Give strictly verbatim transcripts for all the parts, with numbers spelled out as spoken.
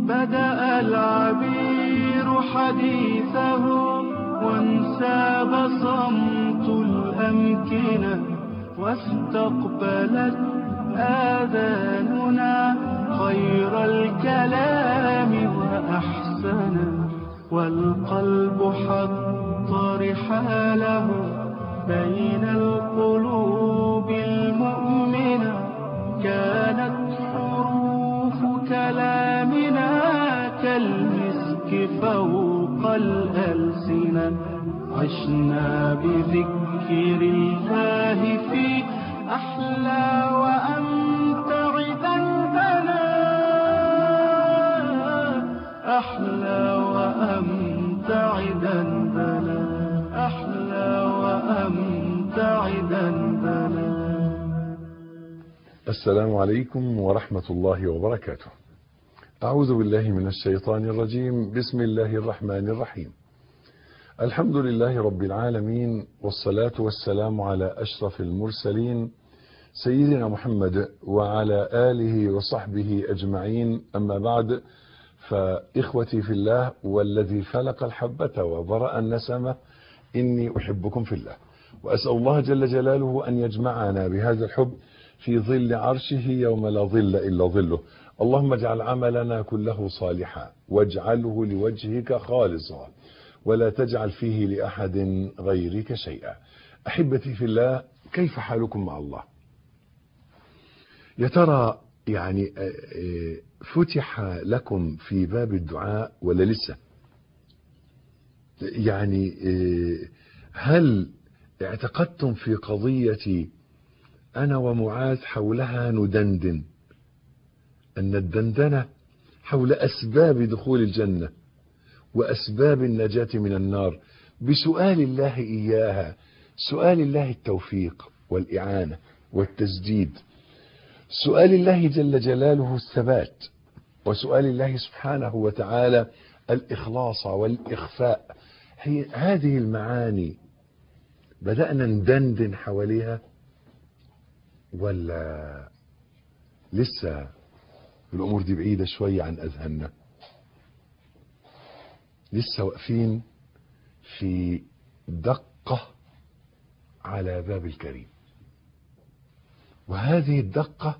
بدأ العبير حديثه وانساب صمت الأمكنة واستقبلت آذاننا خير الكلام وأحسنه، والقلب حط رحاله بين القلوب المؤمنة. كانت حروف كلامنا كالمسك فوق الألسنة، عشنا بذكر الله في أحلى وأمتع ذنبنا، أحلى وأمتع ذنبنا، أحلى وأمتع ذنبنا. السلام عليكم ورحمة الله وبركاته. أعوذ بالله من الشيطان الرجيم. بسم الله الرحمن الرحيم. الحمد لله رب العالمين، والصلاة والسلام على أشرف المرسلين سيدنا محمد وعلى آله وصحبه أجمعين. أما بعد، فإخوتي في الله والذي فلق الحبة وبرأ النسمة، إني أحبكم في الله، وأسأل الله جل جلاله أن يجمعنا بهذا الحب في ظل عرشه يوم لا ظل إلا ظله. اللهم اجعل عملنا كله صالحا واجعله لوجهك خالصا ولا تجعل فيه لأحد غيرك شيئا. أحبتي في الله، كيف حالكم مع الله؟ يا ترى يعني فتح لكم في باب الدعاء ولا لسه؟ يعني هل اعتقدتم في قضية أنا ومعاذ حولها ندندن، أن الدندنة حول أسباب دخول الجنة وأسباب النجاة من النار بسؤال الله إياها، سؤال الله التوفيق والإعانة والتسديد، سؤال الله جل جلاله الثبات، وسؤال الله سبحانه وتعالى الإخلاص والإخفاء. هي هذه المعاني بدأنا ندندن حواليها ولا لسه الأمور دي بعيدة شوية عن أذهاننا؟ لسه واقفين في دقة على باب الكريم، وهذه الدقة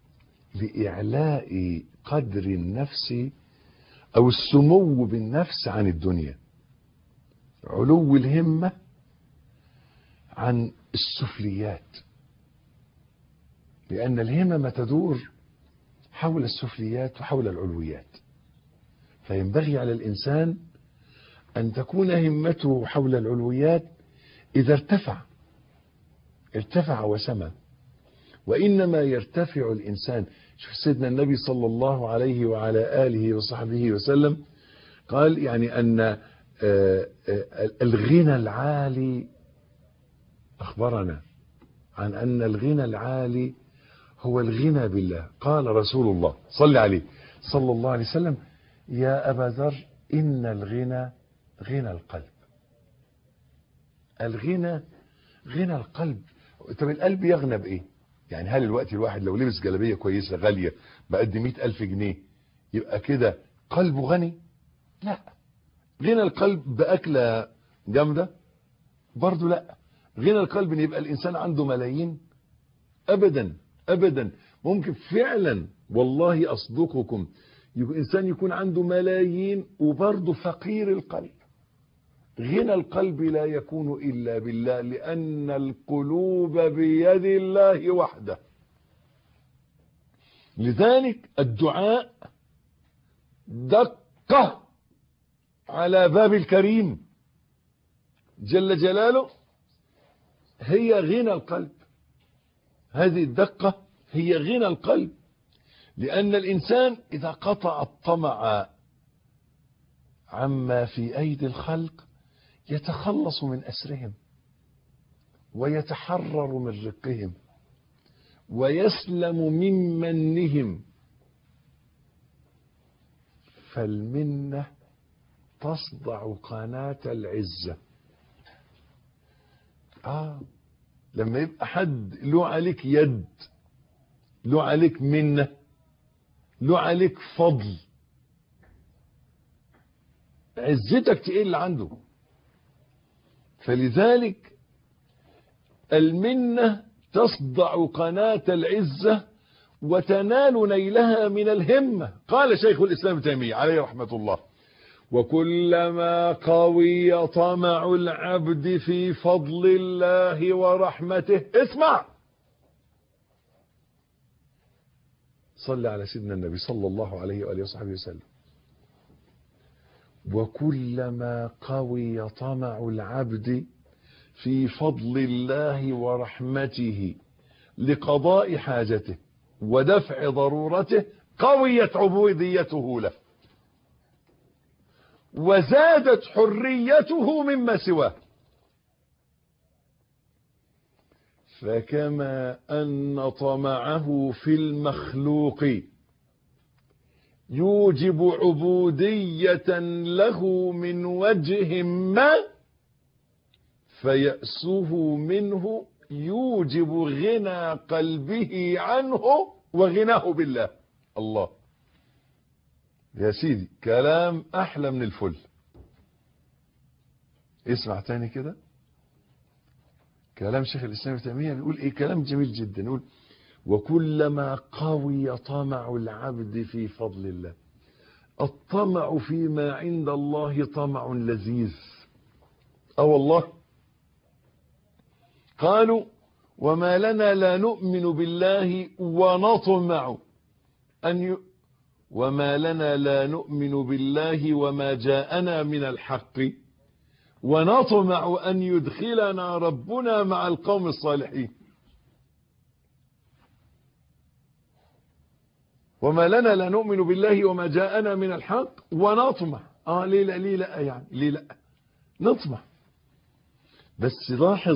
لإعلاء قدر النفس أو السمو بالنفس عن الدنيا، علو الهمة عن السفليات، لأن الهمم تدور حول السفليات وحول العلويات. فينبغي على الإنسان أن تكون همته حول العلويات. إذا ارتفع ارتفع وسمى، وإنما يرتفع الإنسان. شوف سيدنا النبي صلى الله عليه وعلى آله وصحبه وسلم قال يعني أن الغنى العالي، أخبرنا عن أن الغنى العالي هو الغنى بالله. قال رسول الله صلى عليه صلى الله عليه وسلم: يا أبا ذر، إن الغنى غنى القلب. الغنى غنى القلب. طب القلب يغنى بإيه؟ يعني هل الوقت الواحد لو لبس جلابية كويسة غالية بقد مئة ألف جنيه يبقى كده قلبه غني؟ لا. غنى القلب بأكلة جامدة؟ برضو لا. غنى القلب ان يبقى الإنسان عنده ملايين؟ أبدا أبدا. ممكن فعلا، والله أصدقكم، يبقى إنسان يكون عنده ملايين وبرضه فقير القلب. غنى القلب لا يكون إلا بالله، لأن القلوب بيد الله وحده. لذلك الدعاء دقة على باب الكريم جل جلاله، هي غنى القلب. هذه الدقة هي غنى القلب، لأن الإنسان إذا قطع الطمع عما في أيدي الخلق يتخلص من أسرهم ويتحرر من رقهم ويسلم من منهم. فالمنة تصدع قناة العزة. آه لما يبقى حد له عليك يد، له عليك منة، له عليك فضل، عزتك تقل عنده. فلذلك المنة تصدع قناة العزة وتنال نيلها من الهمة. قال شيخ الإسلام ابن تيمية عليه رحمة الله: وكلما قوي طمع العبد في فضل الله ورحمته، اسمع، صلى على سيدنا النبي صلى الله عليه وآله وصحبه وسلم، وكلما قوي طمع العبد في فضل الله ورحمته لقضاء حاجته ودفع ضرورته قويت عبوديته له وزادت حريته مما سواه. فكما أن طمعه في المخلوق يوجب عبودية له من وجه ما، فيأسه منه يوجب غنى قلبه عنه وغناه بالله. الله يا سيدي، كلام أحلى من الفل. اسمع تاني كده كلام شيخ الإسلام ابن تيمية، بيقول ايه؟ كلام جميل جدا. يقول: وكلما قوي طمع العبد في فضل الله. الطمع فيما عند الله طمع لذيذ. اه والله. قالوا: وما لنا لا نؤمن بالله ونطمع أن ي... وما لنا لا نؤمن بالله وما جاءنا من الحق ونطمع أن يدخلنا ربنا مع القوم الصالحين. وما لنا لا نؤمن بالله وما جاءنا من الحق ونطمع. اه ليه لا ليه لا يعني ليه لا نطمع. بس لاحظ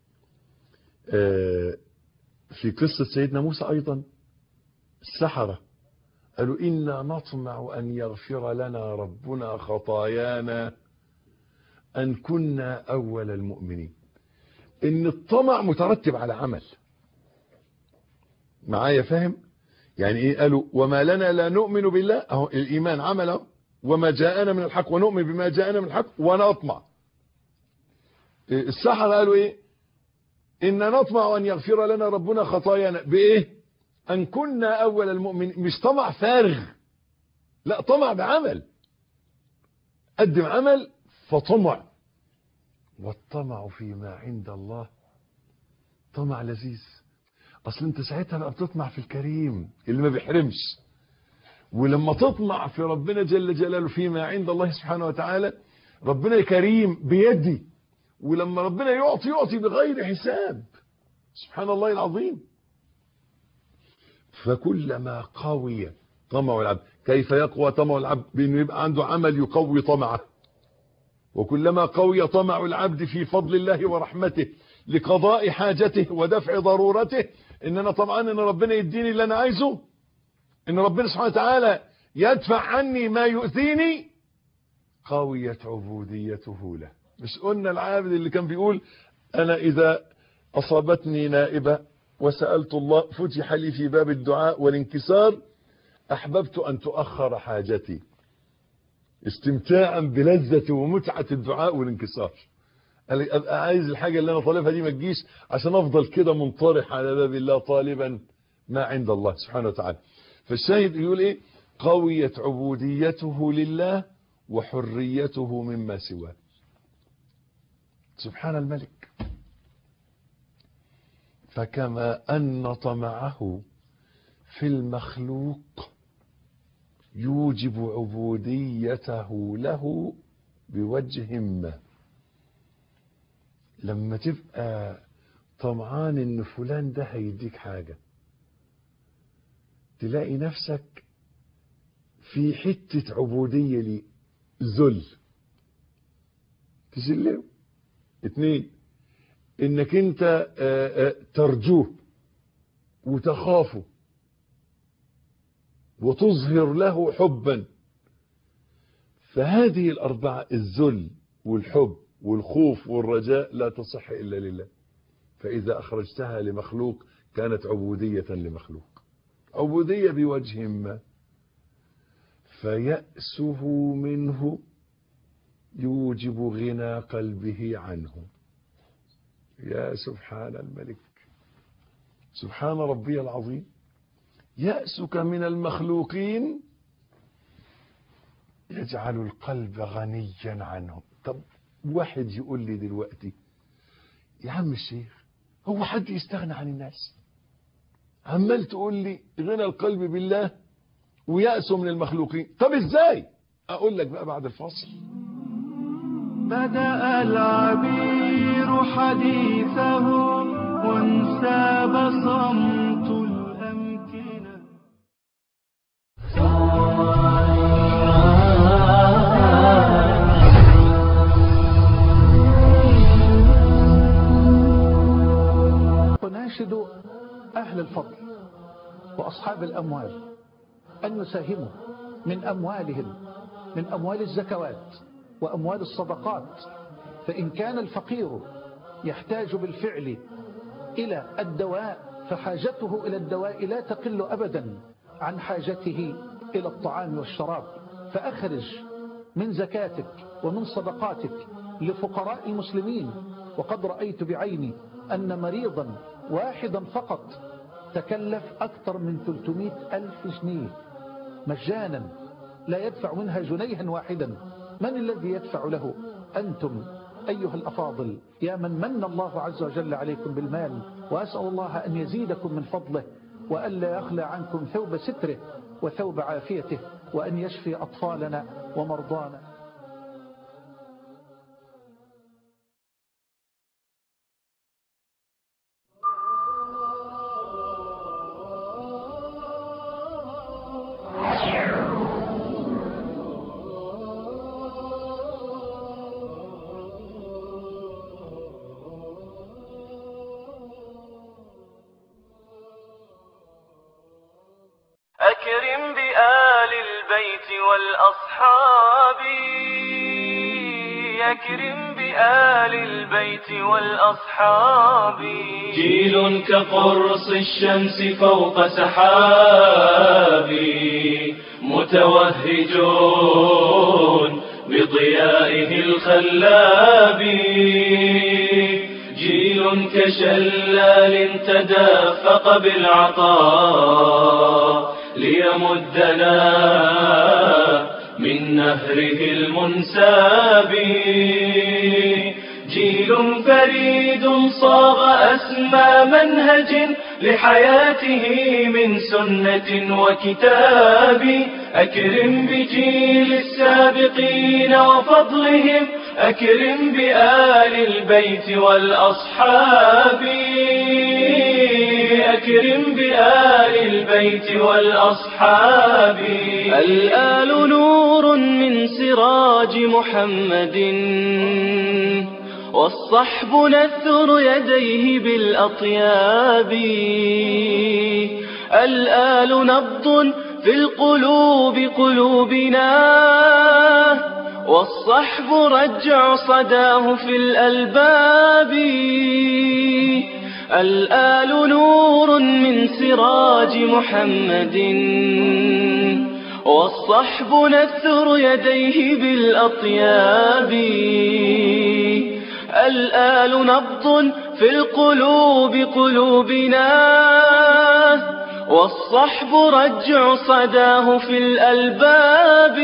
آه في قصة سيدنا موسى أيضا السحرة قالوا: إنا نطمع أن يغفر لنا ربنا خطايانا أن كنا أول المؤمنين. إن الطمع مترتب على عمل. معايا فاهم؟ يعني إيه؟ قالوا: وما لنا لا نؤمن بالله، أهو الإيمان عمله، وما جاءنا من الحق ونؤمن بما جاءنا من الحق ونطمع. السحرة قالوا إيه؟ إن نطمع أن يغفر لنا ربنا خطايانا بإيه؟ أن كنا أول المؤمنين. مش طمع فارغ، لا، طمع بعمل. قدم عمل فطمع. والطمع فيما عند الله طمع لذيذ. أصل أنت ساعتها بقى بتطمع في الكريم اللي ما بيحرمش. ولما تطمع في ربنا جل جلاله فيما عند الله سبحانه وتعالى، ربنا كريم بيدي، ولما ربنا يعطي يعطي بغير حساب. سبحان الله العظيم. فكلما قوي طمع العبد. كيف يقوى طمع العبد؟ بأنه يبقى عنده عمل يقوي طمعه. وكلما قوي طمع العبد في فضل الله ورحمته لقضاء حاجته ودفع ضرورته، ان انا طمعان ان ربنا يديني اللي انا عايزه، ان ربنا سبحانه وتعالى يدفع عني ما يؤذيني، قويت عبوديته له. مش قلنا العابد اللي كان بيقول: انا اذا اصابتني نائبة وسألت الله فتح لي في باب الدعاء والانكسار احببت ان تؤخر حاجتي، استمتاعا بلذة ومتعة الدعاء والانكسار. ابقى عايز الحاجة اللي انا طالبها دي ما تجيش، عشان افضل كده منطرح على باب الله طالبا ما عند الله سبحانه وتعالى. فالشاهد يقول ايه؟ قويت عبوديته لله وحريته مما سواه. سبحان الملك. فكما أن طمعه في المخلوق يوجب عبوديته له بوجه ما. لما تبقى طمعان ان فلان ده هيديك حاجة، تلاقي نفسك في حتة عبودية لي، ذل، تذله. اتنين، انك انت ترجوه وتخافه وتظهر له حبا. فهذه الأربعة، الذل والحب والخوف والرجاء، لا تصح إلا لله. فإذا أخرجتها لمخلوق كانت عبودية لمخلوق، عبودية بوجه ما، فيأسه منه يوجب غنى قلبه عنه. يا سبحان الملك، سبحان ربي العظيم. يأسك من المخلوقين يجعل القلب غنيا عنهم. طب واحد يقول لي دلوقتي يا عم الشيخ، هو حد يستغنى عن الناس؟ عمال تقول لي غنى القلب بالله ويأسه من المخلوقين، طب ازاي؟ اقول لك بقى بعد الفاصل. بدأ العبير حديثه وانساب صمت الأمكنة. أناشد أهل الفضل وأصحاب الأموال أن يساهموا من أموالهم، من أموال الزكوات وأموال الصدقات. فإن كان الفقير يحتاج بالفعل إلى الدواء فحاجته إلى الدواء لا تقل أبدا عن حاجته إلى الطعام والشراب. فأخرج من زكاتك ومن صدقاتك لفقراء المسلمين. وقد رأيت بعيني أن مريضا واحدا فقط تكلف أكثر من ثلاثمائة ألف جنيه مجانا، لا يدفع منها جنيها واحدا. من الذي يدفع له؟ أنتم أيها الأفاضل، يا من من الله عز وجل عليكم بالمال. وأسأل الله أن يزيدكم من فضله، وألا يخلى عنكم ثوب ستره وثوب عافيته، وأن يشفي أطفالنا ومرضانا. أكرم بآل البيت والأصحاب، أكرم بآل البيت والأصحاب. جيل كقرص الشمس فوق سحاب، متوهجون بضيائه الخلاب. جيل كشلال تدافق بالعطاء ليمدنا من نهره المنساب. جيل فريد صاغ أسمى منهج لحياته من سنة وكتاب. أكرم بجيل السابقين وفضلهم، أكرم بآل البيت والأصحاب، أكرم بآل البيت والأصحاب. الآل نور من سراج محمد، والصحب نثر يديه بالأطياب. الآل نبض في القلوب قلوبنا، والصحب رجع صداه في الألباب. الآل نور من سراج محمد، والصحب نثر يديه بالأطياب. الآل نبض في القلوب قلوبنا، والصحب رجع صداه في الألباب.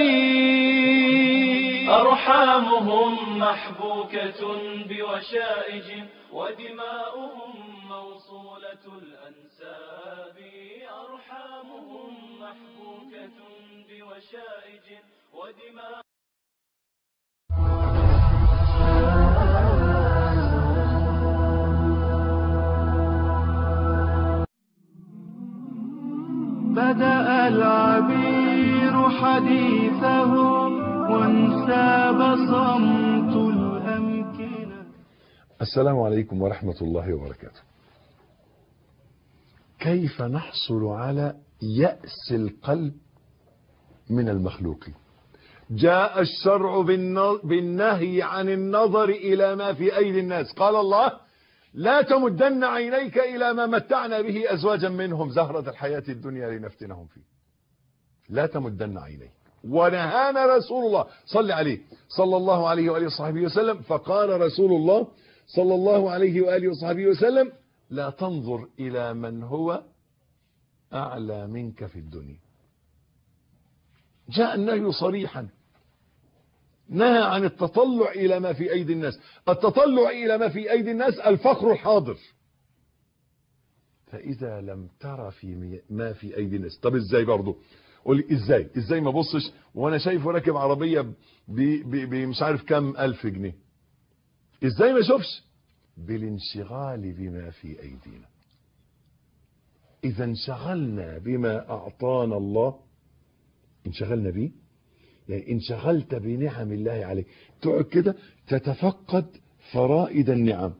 أرحامهم محبوكة بوشائج، ودماؤهم موصولة الأنساب. أرحامهم محبوكة بوشائج ودماؤهم. بدأ العبير حديثه وانساب صمت الأمكنة. السلام عليكم ورحمة الله وبركاته. كيف نحصل على يأس القلب من المخلوقين؟ جاء الشرع بالنهي عن النظر إلى ما في أيدي الناس. قال الله: لا تمدن عينيك إلى ما متعنا به أزواجا منهم زهرة الحياة الدنيا لنفتنهم فيه. لا تمدن عينيك. ونهانا رسول الله صلى عليه صلى الله عليه وآله وصحبه وسلم. فقال رسول الله صلى الله عليه وآله وصحبه وسلم: لا تنظر إلى من هو أعلى منك في الدنيا. جاء النهي صريحا، نهى عن التطلع إلى ما في أيدي الناس. التطلع إلى ما في أيدي الناس الفقر الحاضر. فإذا لم ترى في ما في أيدي الناس، طب إزاي برضو؟ قولي إزاي إزاي ما بصش وأنا شايفه راكب عربية بمش عارف كم ألف جنيه؟ إزاي ما شوفش؟ بالانشغال بما في أيدينا. إذا انشغلنا بما أعطانا الله، انشغلنا بيه، يعني انشغلت بنعم الله عليك، تقعد كده تتفقد فرائد النعم،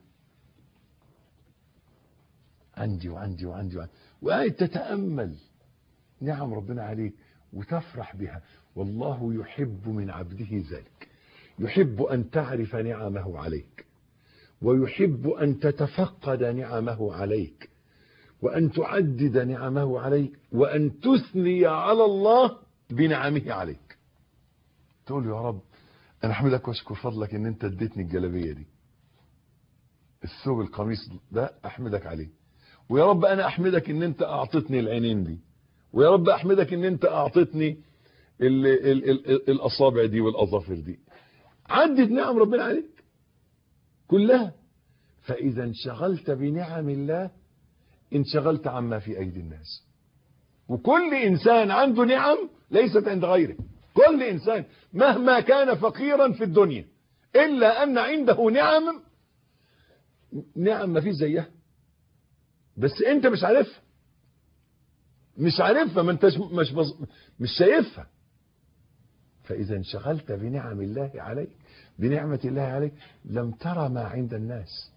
عندي وعندي وعندي وعندي، وقاعد تتأمل نعم ربنا عليك وتفرح بها. والله يحب من عبده ذلك، يحب أن تعرف نعمه عليك، ويحب أن تتفقد نعمه عليك، وأن تعدد نعمه عليك، وأن تثني على الله بنعمه عليك. تقول يا رب أنا أحمدك وأشكر فضلك إن أنت اديتني الجلابية دي، الثوب القميص ده أحمدك عليه، ويا رب أنا أحمدك إن أنت أعطتني العينين دي، ويا رب أحمدك إن أنت أعطتني ال ال ال الأصابع دي والأظافر دي. عدد نعم ربنا عليك كلها. فإذا انشغلت بنعم الله انشغلت عما في أيدي الناس. وكل إنسان عنده نعم ليست عند غيره، كل إنسان مهما كان فقيرا في الدنيا إلا أن عنده نعم، نعم ما فيش زيها، بس أنت مش عارفها، مش عارفها، ما انتش مش مش شايفها. فإذا انشغلت بنعم الله عليك، بنعمة الله عليك، لم ترى ما عند الناس.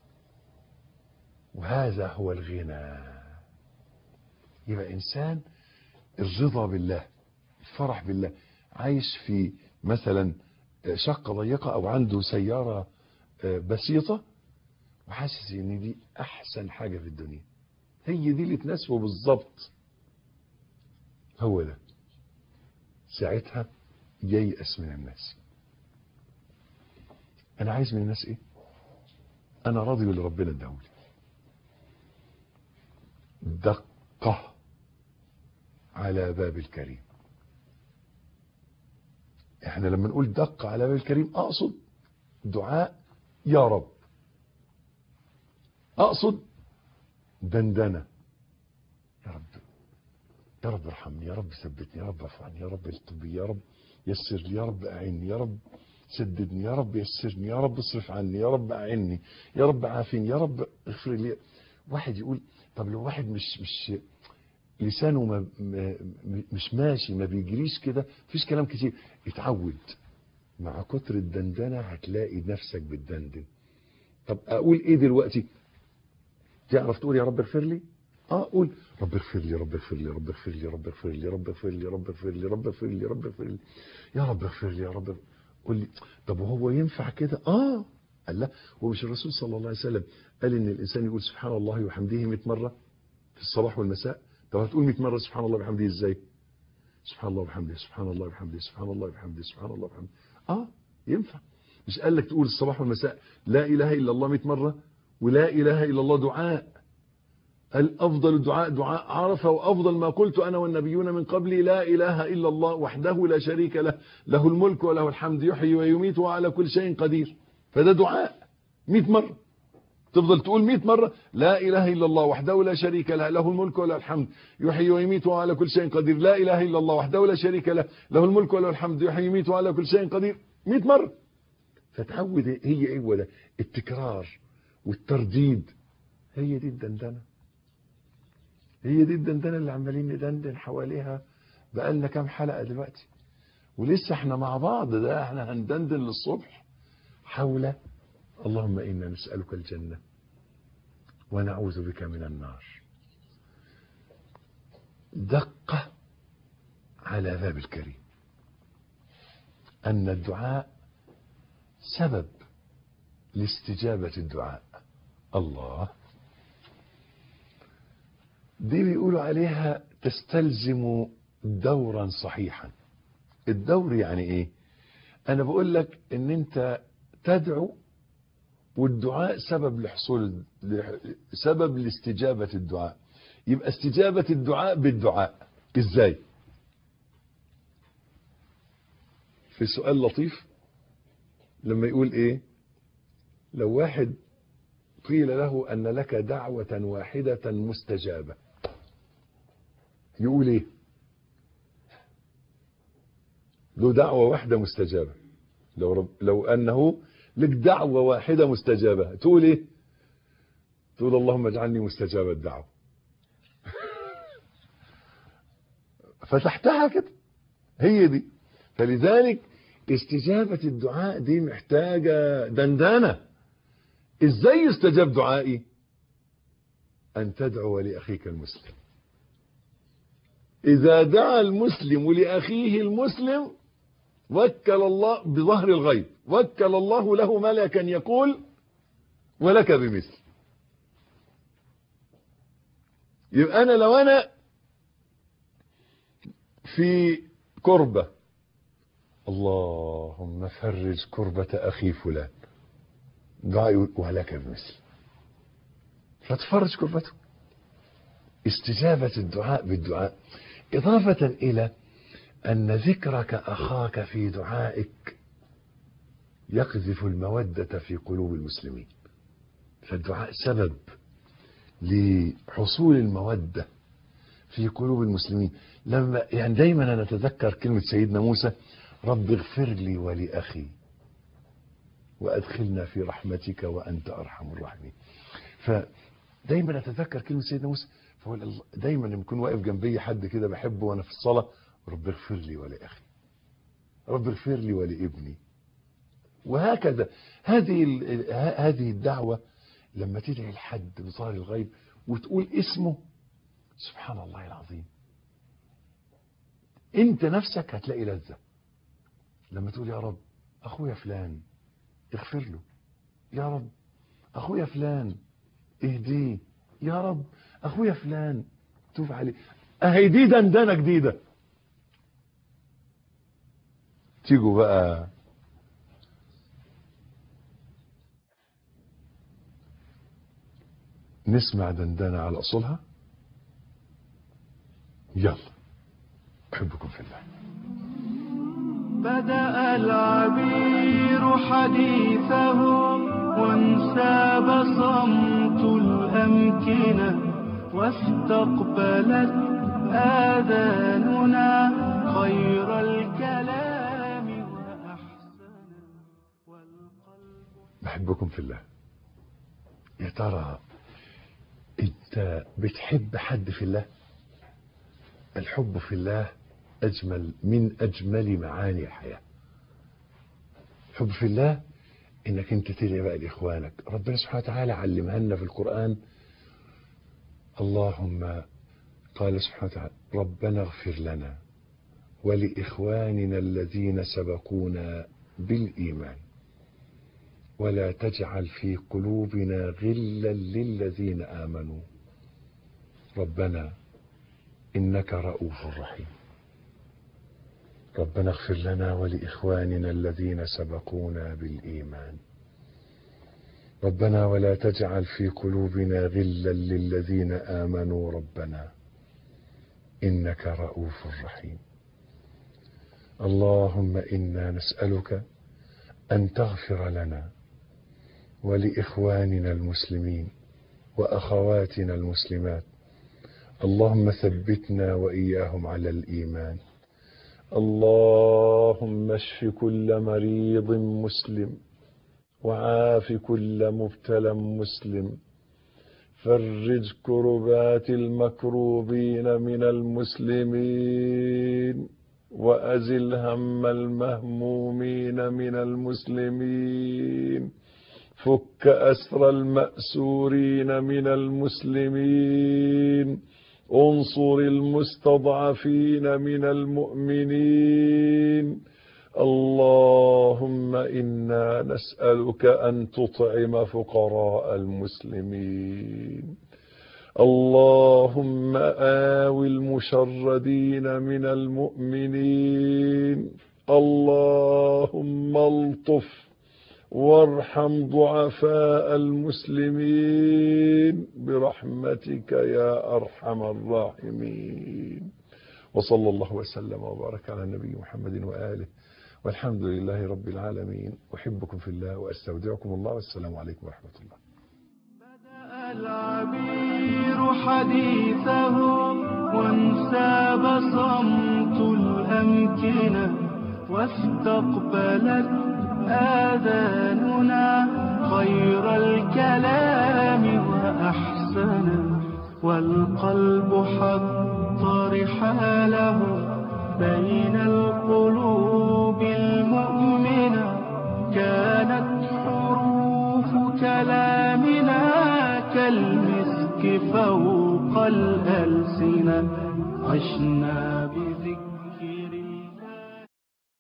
وهذا هو الغنى. يبقى إنسان الرضا بالله، الفرح بالله، عايش في مثلا شقة ضيقة أو عنده سيارة بسيطة وحاسس إن دي أحسن حاجة في الدنيا، هي دي اللي تناسبه بالظبط، هو ده. ساعتها ييأس من الناس. أنا عايز من الناس إيه؟ أنا راضي باللي ربنا اداهولي. دقة على باب الكريم. احنا لما نقول دقة على باب الكريم أقصد دعاء يا رب، أقصد دندنة يا رب، يا رب ارحمني، يا رب ثبتني، يا رب ارفعني، يا رب الطب، يا رب يسر لي، يا رب أعني، يا رب سددني، يا رب يسرني، يا رب اصرف عني، يا رب أعني، يا رب عافيني، يا رب اغفر لي. واحد يقول طب لو واحد مش مش لسانه ما مش ماشي، ما بيجريش كده، مفيش كلام كتير، اتعود. مع كتر الدندنة هتلاقي نفسك بتدندن. طب اقول ايه دلوقتي؟ تعرف تقول يا رب اغفر لي؟ اه قول رب اغفر لي، رب اغفر لي، رب اغفر لي، رب اغفر لي، رب اغفر لي، رب اغفر لي، رب اغفر لي، رب اغفر لي، يا رب اغفر لي، يا رب. قول لي طب وهو ينفع كده؟ اه قال لا، هو مش الرسول صلى الله عليه وسلم قال ان الانسان يقول سبحان الله وبحمده مئة مرة في الصباح والمساء؟ طب هتقول مئة مرة سبحان الله وبحمده ازاي؟ سبحان الله وبحمده، سبحان الله وبحمده، سبحان الله وبحمده، سبحان الله وبحمده. اه ينفع. مش قال لك تقول الصباح والمساء لا اله الا الله مئة مرة، ولا اله الا الله دعاء، الافضل الدعاء دعاء عرفه، وافضل ما قلت انا والنبيون من قبلي لا اله الا الله وحده لا شريك له، له الملك وله الحمد يحيي ويميت وعلى كل شيء قدير. فده دعاء مئة مرة، تفضل تقول مئة مرة لا اله الا الله وحده لا شريك له، له الملك وله الحمد يحيي ويميت وعلى كل شيء قدير، لا اله الا الله وحده لا شريك له، له الملك وله الحمد يحيي ويميت وعلى كل شيء قدير، مئة مرة. فتعود. هي ايه ولا التكرار والترديد، هي دي الدندنه، هي دي الدندنه اللي عمالين ندندن حواليها بقالنا كام حلقه دلوقتي، ولسه احنا مع بعض، ده احنا هندندن للصبح حول اللهم انا نسالك الجنه ونعوذ بك من النار. دقه على باب الكريم، ان الدعاء سبب لاستجابه الدعاء. الله، دي بيقولوا عليها تستلزم دورا صحيحا. الدور يعني ايه؟ انا بقول لك ان انت تدعو، والدعاء سبب لحصول سبب لاستجابة الدعاء. يبقى استجابة الدعاء بالدعاء ازاي؟ في سؤال لطيف لما يقول ايه؟ لو واحد قيل له ان لك دعوة واحدة مستجابة، يقول ايه؟ له دعوة واحدة مستجابة، لو رب لو انه لك دعوة واحدة مستجابة تقول ايه؟ تقول اللهم اجعلني مستجاب الدعوة. فتحتها كده، هي دي. فلذلك استجابة الدعاء دي محتاجة دندنة. ازاي يستجاب دعائي؟ ان تدعو لأخيك المسلم. اذا دعا المسلم لأخيه المسلم وكل الله بظهر الغيب، وكل الله له ملكا يقول ولك بمثل. يبقى انا لو انا في كربة، اللهم فرج كربة اخي فلان، دعاء يقول ولك بمثل، فتفرج كربته. استجابة الدعاء بالدعاء، إضافة إلى أن ذكرك أخاك في دعائك يقذف المودة في قلوب المسلمين. فالدعاء سبب لحصول المودة في قلوب المسلمين. لما يعني دايما أنا أتذكر كلمة سيدنا موسى: رب اغفر لي ولأخي وأدخلنا في رحمتك وأنت أرحم الراحمين. فدايما أتذكر كلمة سيدنا موسى. فهو دايما لما يكون واقف جنبي حد كده بحبه وأنا في الصلاة: رب اغفر لي ولأخي، رب اغفر لي ولابني. وهكذا هذه هذه الدعوة لما تدعي لحد بظهر الغيب وتقول اسمه، سبحان الله العظيم، انت نفسك هتلاقي لذة لما تقول: يا رب اخويا فلان اغفر له، يا رب اخويا فلان اهديه، يا رب اخويا فلان توب عليه. اهي دي دندنة جديدة. تيجوا بقى نسمع دندنة على أصولها. يلا، أحبكم في الله. بدأ العبير حديثه وانساب صمت الأمكنة، واستقبلت آذاننا خير الكلام وأحسن والقلب. بحبكم في الله. يا ترى انت بتحب حد في الله؟ الحب في الله اجمل من اجمل معاني الحياة. الحب في الله انك انت تدعي بقى لاخوانك. ربنا سبحانه وتعالى علمها لنا في القرآن. اللهم قال سبحانه وتعالى: ربنا اغفر لنا ولإخواننا الذين سبقونا بالإيمان ولا تجعل في قلوبنا غلا للذين آمنوا ربنا إنك رؤوف رحيم. ربنا اغفر لنا ولإخواننا الذين سبقونا بالإيمان ربنا ولا تجعل في قلوبنا غلا للذين آمنوا ربنا إنك رؤوف رحيم. اللهم إنا نسألك أن تغفر لنا ولإخواننا المسلمين وأخواتنا المسلمات. اللهم ثبتنا وإياهم على الإيمان. اللهم اشف كل مريض مسلم وعاف كل مبتلى مسلم. فرج كربات المكروبين من المسلمين وأزل هم المهمومين من المسلمين. فك أسر المأسورين من المسلمين. انصر المستضعفين من المؤمنين. اللهم إنا نسألك أن تطعم فقراء المسلمين. اللهم آوِ المشردين من المؤمنين. اللهم الطف وارحم ضعفاء المسلمين برحمتك يا أرحم الراحمين. وصلى الله وسلم وبارك على النبي محمد وآله، والحمد لله رب العالمين. أحبكم في الله وأستودعكم الله، والسلام عليكم ورحمة الله. بدأ العبير حديثه وانساب صمت الأمكنة، واستقبلت آذاننا خير الكلام وأحسنه، والقلب حط رحاله بين القلوب المؤمنة. كانت حروف كلامنا كالمسك فوق الألسنة، عشنا